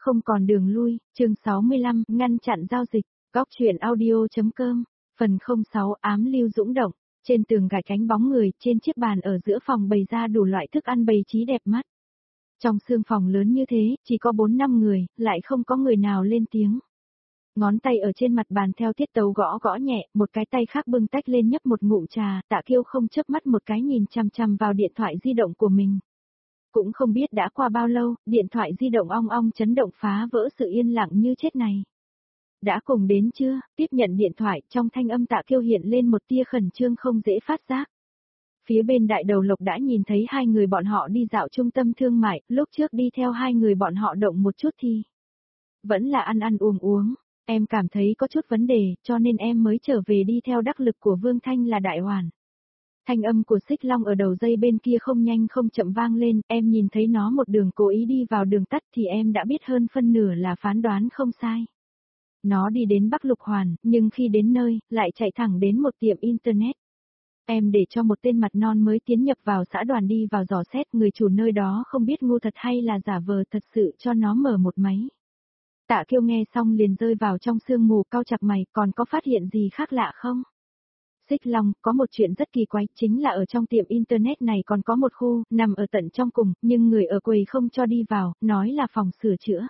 Không còn đường lui, chương 65, ngăn chặn giao dịch, góc chuyện audio.com, phần 06 ám lưu dũng động, trên tường gạch cánh bóng người, trên chiếc bàn ở giữa phòng bày ra đủ loại thức ăn bày trí đẹp mắt. Trong sương phòng lớn như thế, chỉ có 4-5 người, lại không có người nào lên tiếng. Ngón tay ở trên mặt bàn theo tiết tấu gõ gõ nhẹ, một cái tay khác bưng tách lên nhấp một ngụm trà, Tạ Kiêu không chớp mắt một cái nhìn chằm chằm vào điện thoại di động của mình. Cũng không biết đã qua bao lâu, điện thoại di động ong ong chấn động phá vỡ sự yên lặng như chết này. Đã cùng đến chưa? Tiếp nhận điện thoại, trong thanh âm Tạ Kiêu hiện lên một tia khẩn trương không dễ phát giác. Phía bên đại đầu lộc đã nhìn thấy hai người bọn họ đi dạo trung tâm thương mại, lúc trước đi theo hai người bọn họ động một chút thì vẫn là ăn ăn uống uống. Em cảm thấy có chút vấn đề, cho nên em mới trở về đi theo đắc lực của Vương Thanh là đại hoàn. Thanh âm của Xích Long ở đầu dây bên kia không nhanh không chậm vang lên, em nhìn thấy nó một đường cố ý đi vào đường tắt thì em đã biết hơn phân nửa là phán đoán không sai. Nó đi đến Bắc Lục Hoàn, nhưng khi đến nơi, lại chạy thẳng đến một tiệm Internet. Em để cho một tên mặt non mới tiến nhập vào xã đoàn đi vào dò xét, người chủ nơi đó không biết ngu thật hay là giả vờ thật sự cho nó mở một máy. Tạ Kiêu nghe xong liền rơi vào trong sương mù, cau chặt mày, còn có phát hiện gì khác lạ không? Xích Long, có một chuyện rất kỳ quái, chính là ở trong tiệm Internet này còn có một khu, nằm ở tận trong cùng, nhưng người ở quầy không cho đi vào, nói là phòng sửa chữa.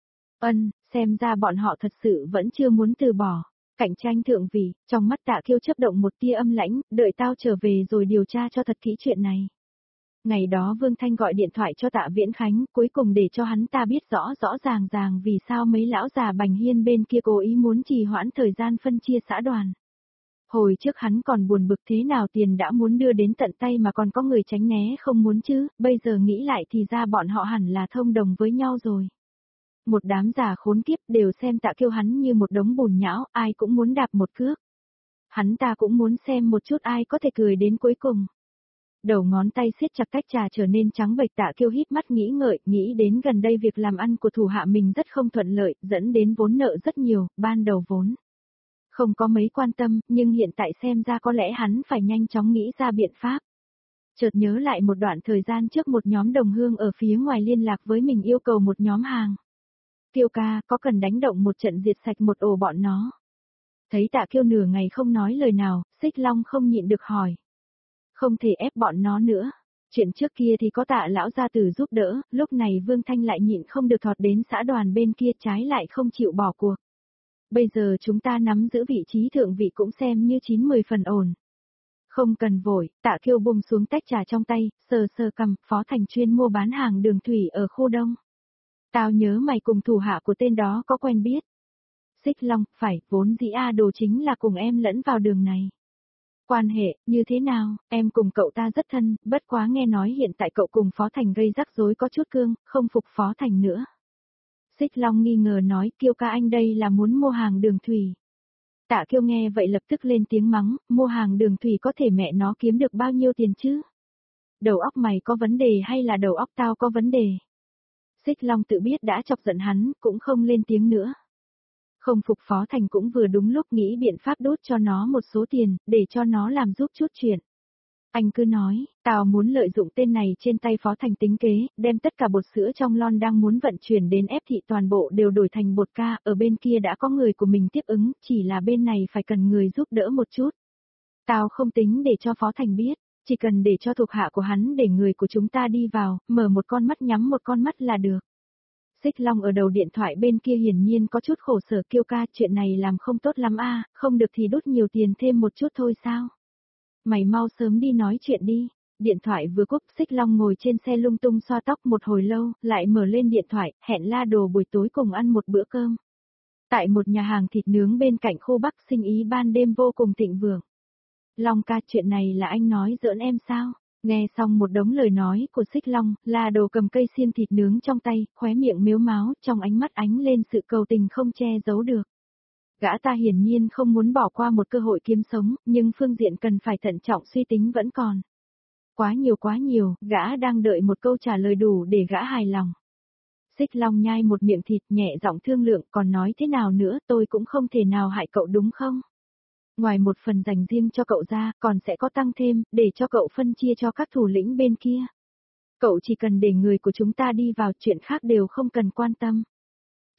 Xem ra bọn họ thật sự vẫn chưa muốn từ bỏ. Cạnh tranh thượng vị, trong mắt Tạ Kiêu chớp động một tia âm lãnh, đợi tao trở về rồi điều tra cho thật kỹ chuyện này. Ngày đó Vương Thanh gọi điện thoại cho Tạ Viễn Khánh, cuối cùng để cho hắn ta biết rõ rõ ràng vì sao mấy lão già Bành Hiên bên kia cố ý muốn trì hoãn thời gian phân chia xã đoàn. Hồi trước hắn còn buồn bực thế nào tiền đã muốn đưa đến tận tay mà còn có người tránh né không muốn chứ, bây giờ nghĩ lại thì ra bọn họ hẳn là thông đồng với nhau rồi. Một đám già khốn kiếp đều xem Tạ Kiêu hắn như một đống bùn nhão, ai cũng muốn đạp một cước. Hắn ta cũng muốn xem một chút ai có thể cười đến cuối cùng. Đầu ngón tay siết chặt tách trà trở nên trắng bệch, Tạ Kiêu híp mắt nghĩ ngợi, nghĩ đến gần đây việc làm ăn của thủ hạ mình rất không thuận lợi, dẫn đến vốn nợ rất nhiều, ban đầu vốn không có mấy quan tâm, nhưng hiện tại xem ra có lẽ hắn phải nhanh chóng nghĩ ra biện pháp. Chợt nhớ lại một đoạn thời gian trước một nhóm đồng hương ở phía ngoài liên lạc với mình yêu cầu một nhóm hàng. Kiêu ca, có cần đánh động một trận diệt sạch một ổ bọn nó? Thấy Tạ Kiêu nửa ngày không nói lời nào, Xích Long không nhịn được hỏi. Không thể ép bọn nó nữa. Chuyện trước kia thì có Tạ lão gia tử giúp đỡ, lúc này Vương Thanh lại nhịn không được thọt đến xã đoàn bên kia, trái lại không chịu bỏ cuộc. Bây giờ chúng ta nắm giữ vị trí thượng vị cũng xem như 9-10 phần ổn. Không cần vội, Tạ Kiêu buông xuống tách trà trong tay, sờ sờ cằm, Phó Thành chuyên mua bán hàng đường thủy ở khu đông. Tao nhớ mày cùng thủ hạ của tên đó có quen biết. Xích Long, phải, vốn dĩ Đồ chính là cùng em lẫn vào đường này. Quan hệ, như thế nào, em cùng cậu ta rất thân, bất quá nghe nói hiện tại cậu cùng Phó Thành gây rắc rối có chút cương, không phục Phó Thành nữa. Xích Long nghi ngờ nói, Kiêu ca anh đây là muốn mua hàng đường thủy. Tạ Kiêu nghe vậy lập tức lên tiếng mắng, mua hàng đường thủy có thể mẹ nó kiếm được bao nhiêu tiền chứ? Đầu óc mày có vấn đề hay là đầu óc tao có vấn đề? Xích Long tự biết đã chọc giận hắn, cũng không lên tiếng nữa. Không phục Phó Thành cũng vừa đúng lúc nghĩ biện pháp đốt cho nó một số tiền, để cho nó làm giúp chút chuyện. Anh cứ nói, tao muốn lợi dụng tên này trên tay Phó Thành tính kế, đem tất cả bột sữa trong lon đang muốn vận chuyển đến ép thị toàn bộ đều đổi thành bột ca, ở bên kia đã có người của mình tiếp ứng, chỉ là bên này phải cần người giúp đỡ một chút. Tao không tính để cho Phó Thành biết, chỉ cần để cho thuộc hạ của hắn để người của chúng ta đi vào, mở một con mắt nhắm một con mắt là được. Xích Long ở đầu điện thoại bên kia hiển nhiên có chút khổ sở, Kiêu ca, chuyện này làm không tốt lắm a, không được thì đút nhiều tiền thêm một chút thôi sao? Mày mau sớm đi nói chuyện đi. Điện thoại vừa cúp, Xích Long ngồi trên xe lung tung xoa tóc một hồi lâu, lại mở lên điện thoại, hẹn La Đồ buổi tối cùng ăn một bữa cơm. Tại một nhà hàng thịt nướng bên cạnh khu Bắc, sinh ý ban đêm vô cùng thịnh vượng. Long ca, chuyện này là anh nói giỡn em sao? Nghe xong một đống lời nói của Xích Long, La Đồ cầm cây xiên thịt nướng trong tay, khóe miệng mếu máo, trong ánh mắt ánh lên sự cầu tình không che giấu được. Gã ta hiển nhiên không muốn bỏ qua một cơ hội kiếm sống, nhưng phương diện cần phải thận trọng suy tính vẫn còn. Quá nhiều, gã đang đợi một câu trả lời đủ để gã hài lòng. Xích Long nhai một miệng thịt, nhẹ giọng thương lượng, còn nói thế nào nữa, tôi cũng không thể nào hại cậu đúng không? Ngoài một phần dành riêng cho cậu ra, còn sẽ có tăng thêm, để cho cậu phân chia cho các thủ lĩnh bên kia. Cậu chỉ cần để người của chúng ta đi vào, chuyện khác đều không cần quan tâm.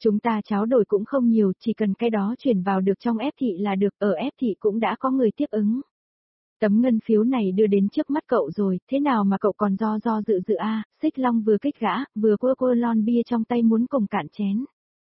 Chúng ta tráo đổi cũng không nhiều, chỉ cần cái đó chuyển vào được trong ép thị là được, ở ép thị cũng đã có người tiếp ứng. Tấm ngân phiếu này đưa đến trước mắt cậu rồi, thế nào mà cậu còn do dự a? Xích Long vừa kích gã, vừa quơ lon bia trong tay muốn cùng cạn chén.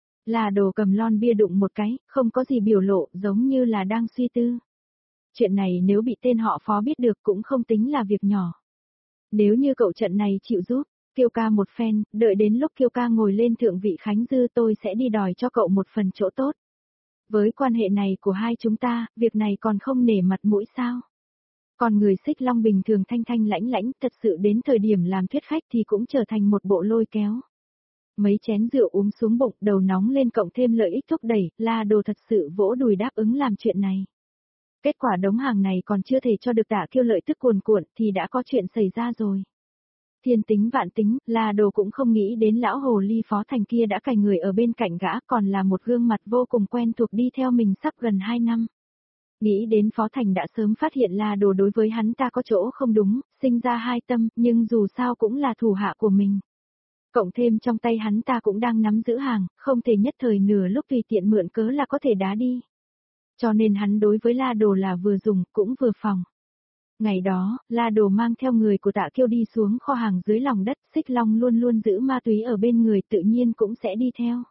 Là Đồ cầm lon bia đụng một cái, không có gì biểu lộ, giống như là đang suy tư. Chuyện này nếu bị tên họ Phó biết được cũng không tính là việc nhỏ. Nếu như cậu trận này chịu giúp, Kiêu ca một phen, đợi đến lúc Kiêu ca ngồi lên thượng vị Khánh Dư tôi sẽ đi đòi cho cậu một phần chỗ tốt. Với quan hệ này của hai chúng ta, việc này còn không nể mặt mũi sao? Còn người Xích Long bình thường thanh thanh lãnh lãnh, thật sự đến thời điểm làm thuyết khách thì cũng trở thành một bộ lôi kéo. Mấy chén rượu uống xuống bụng, đầu nóng lên cộng thêm lợi ích thúc đẩy, La Đồ thật sự vỗ đùi đáp ứng làm chuyện này. Kết quả đống hàng này còn chưa thể cho được Tạ Kiêu lợi tức cuồn cuộn thì đã có chuyện xảy ra rồi. Thiên tính vạn tính, La Đồ cũng không nghĩ đến lão hồ ly Phó Thành kia đã cài người ở bên cạnh gã còn là một gương mặt vô cùng quen thuộc đi theo mình sắp gần 2 năm. Nghĩ đến Phó Thành đã sớm phát hiện La Đồ đối với hắn ta có chỗ không đúng, sinh ra hai tâm, nhưng dù sao cũng là thủ hạ của mình. Cộng thêm trong tay hắn ta cũng đang nắm giữ hàng, không thể nhất thời nửa lúc tùy tiện mượn cớ là có thể đá đi. Cho nên hắn đối với La Đồ là vừa dùng, cũng vừa phòng. Ngày đó, La Đồ mang theo người của Tạ Kiêu đi xuống kho hàng dưới lòng đất, Xích Long luôn luôn giữ ma túy ở bên người tự nhiên cũng sẽ đi theo.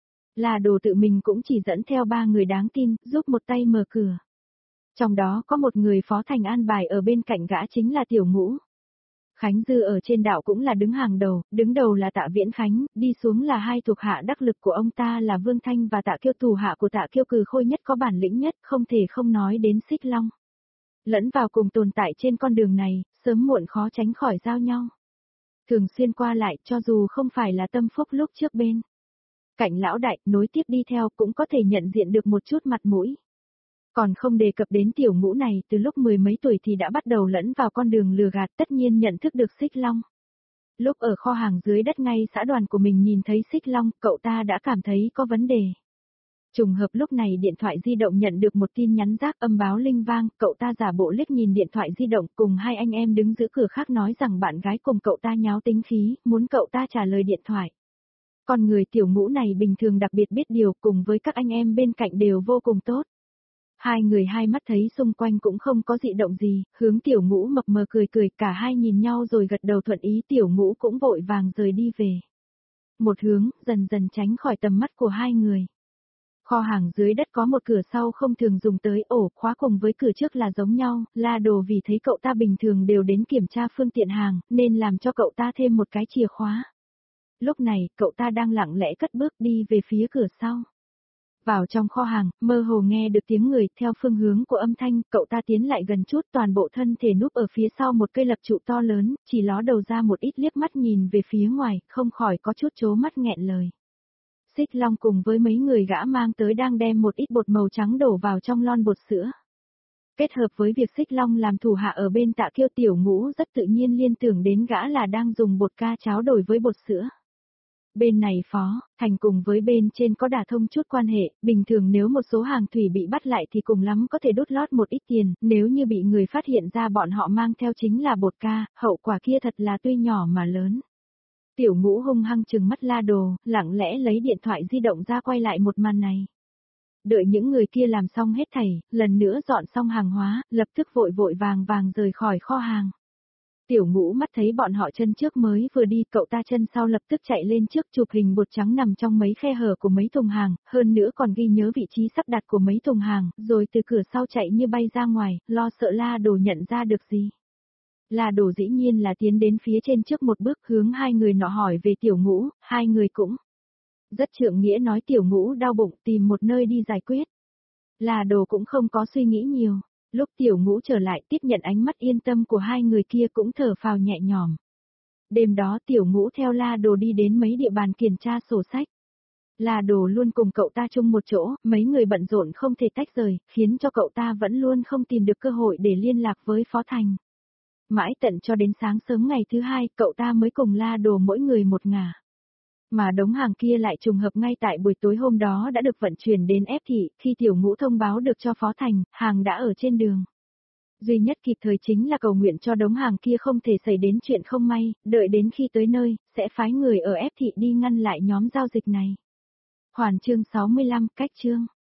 La Đồ tự mình cũng chỉ dẫn theo 3 người đáng tin, giúp một tay mở cửa. Trong đó có một người Phó Thành an bài ở bên cạnh gã chính là Tiểu Ngũ. Khánh Dư ở trên đảo cũng là đứng hàng đầu, đứng đầu là Tạ Viễn Khánh, đi xuống là hai thuộc hạ đắc lực của ông ta là Vương Thanh và Tạ Kiêu, thủ hạ của Tạ Kiêu Cừ Khôi nhất có bản lĩnh nhất, không thể không nói đến Xích Long. Lẫn vào cùng tồn tại trên con đường này, sớm muộn khó tránh khỏi giao nhau. Thường xuyên qua lại cho dù không phải là tâm phúc lúc trước bên. Cạnh lão đại, nối tiếp đi theo cũng có thể nhận diện được một chút mặt mũi. Còn không đề cập đến Tiểu Ngũ này, từ lúc 10 mấy tuổi thì đã bắt đầu lẫn vào con đường lừa gạt, tất nhiên nhận thức được Xích Long. Lúc ở kho hàng dưới đất ngay xã đoàn của mình nhìn thấy Xích Long, cậu ta đã cảm thấy có vấn đề. Trùng hợp lúc này điện thoại di động nhận được một tin nhắn rác âm báo linh vang, cậu ta giả bộ liếc nhìn điện thoại di động cùng hai anh em đứng giữ cửa khác nói rằng bạn gái cùng cậu ta nháo tính khí, muốn cậu ta trả lời điện thoại. Còn người Tiểu Ngũ này bình thường đặc biệt biết điều cùng với các anh em bên cạnh đều vô cùng tốt. Hai người hai mắt thấy xung quanh cũng không có dị động gì, hướng Tiểu Ngũ mập mờ cười cười, cả hai nhìn nhau rồi gật đầu thuận ý, Tiểu Ngũ cũng vội vàng rời đi về. Một hướng, dần dần tránh khỏi tầm mắt của hai người. Kho hàng dưới đất có một cửa sau không thường dùng tới, ổ khóa cùng với cửa trước là giống nhau, La Đồ vì thấy cậu ta bình thường đều đến kiểm tra phương tiện hàng, nên làm cho cậu ta thêm một cái chìa khóa. Lúc này, cậu ta đang lặng lẽ cất bước đi về phía cửa sau. Vào trong kho hàng, mơ hồ nghe được tiếng người, theo phương hướng của âm thanh, cậu ta tiến lại gần chút, toàn bộ thân thể núp ở phía sau một cây lập trụ to lớn, chỉ ló đầu ra một ít liếc mắt nhìn về phía ngoài, không khỏi có chút trố mắt nghẹn lời. Xích Long cùng với mấy người gã mang tới đang đem một ít bột màu trắng đổ vào trong lon bột sữa. Kết hợp với việc Xích Long làm thủ hạ ở bên Tạ Kiêu, Tiểu Ngũ rất tự nhiên liên tưởng đến gã là đang dùng bột ca cháo đổi với bột sữa. Bên này Phó Thành cùng với bên trên có đả thông chút quan hệ, bình thường nếu một số hàng thủy bị bắt lại thì cùng lắm có thể đút lót một ít tiền, nếu như bị người phát hiện ra bọn họ mang theo chính là bột ca, hậu quả kia thật là tuy nhỏ mà lớn. Tiểu Ngũ hung hăng trừng mắt La Đồ, lặng lẽ lấy điện thoại di động ra quay lại một màn này. Đợi những người kia làm xong hết thảy, lần nữa dọn xong hàng hóa, lập tức vội vội vàng vàng rời khỏi kho hàng. Tiểu Ngũ mắt thấy bọn họ chân trước mới vừa đi, cậu ta chân sau lập tức chạy lên trước chụp hình bột trắng nằm trong mấy khe hở của mấy thùng hàng, hơn nữa còn ghi nhớ vị trí sắp đặt của mấy thùng hàng, rồi từ cửa sau chạy như bay ra ngoài, lo sợ La Đồ nhận ra được gì. La Đồ dĩ nhiên là tiến đến phía trên trước một bước hướng hai người nọ hỏi về Tiểu Ngũ, hai người cũng rất trượng nghĩa nói Tiểu Ngũ đau bụng tìm một nơi đi giải quyết. La Đồ cũng không có suy nghĩ nhiều, lúc Tiểu Ngũ trở lại tiếp nhận ánh mắt yên tâm của hai người kia cũng thở phào nhẹ nhõm. Đêm đó Tiểu Ngũ theo La Đồ đi đến mấy địa bàn kiểm tra sổ sách. La Đồ luôn cùng cậu ta chung một chỗ, mấy người bận rộn không thể tách rời, khiến cho cậu ta vẫn luôn không tìm được cơ hội để liên lạc với Phó Thành. Mãi tận cho đến sáng sớm ngày thứ hai, cậu ta mới cùng La Đồ mỗi người một ngả. Mà đống hàng kia lại trùng hợp ngay tại buổi tối hôm đó đã được vận chuyển đến ép thị, khi Tiểu Ngũ thông báo được cho Phó Thành, hàng đã ở trên đường. Duy nhất kịp thời chính là cầu nguyện cho đống hàng kia không thể xảy đến chuyện không may, đợi đến khi tới nơi, sẽ phái người ở ép thị đi ngăn lại nhóm giao dịch này. Khoản chương 65, cách chương.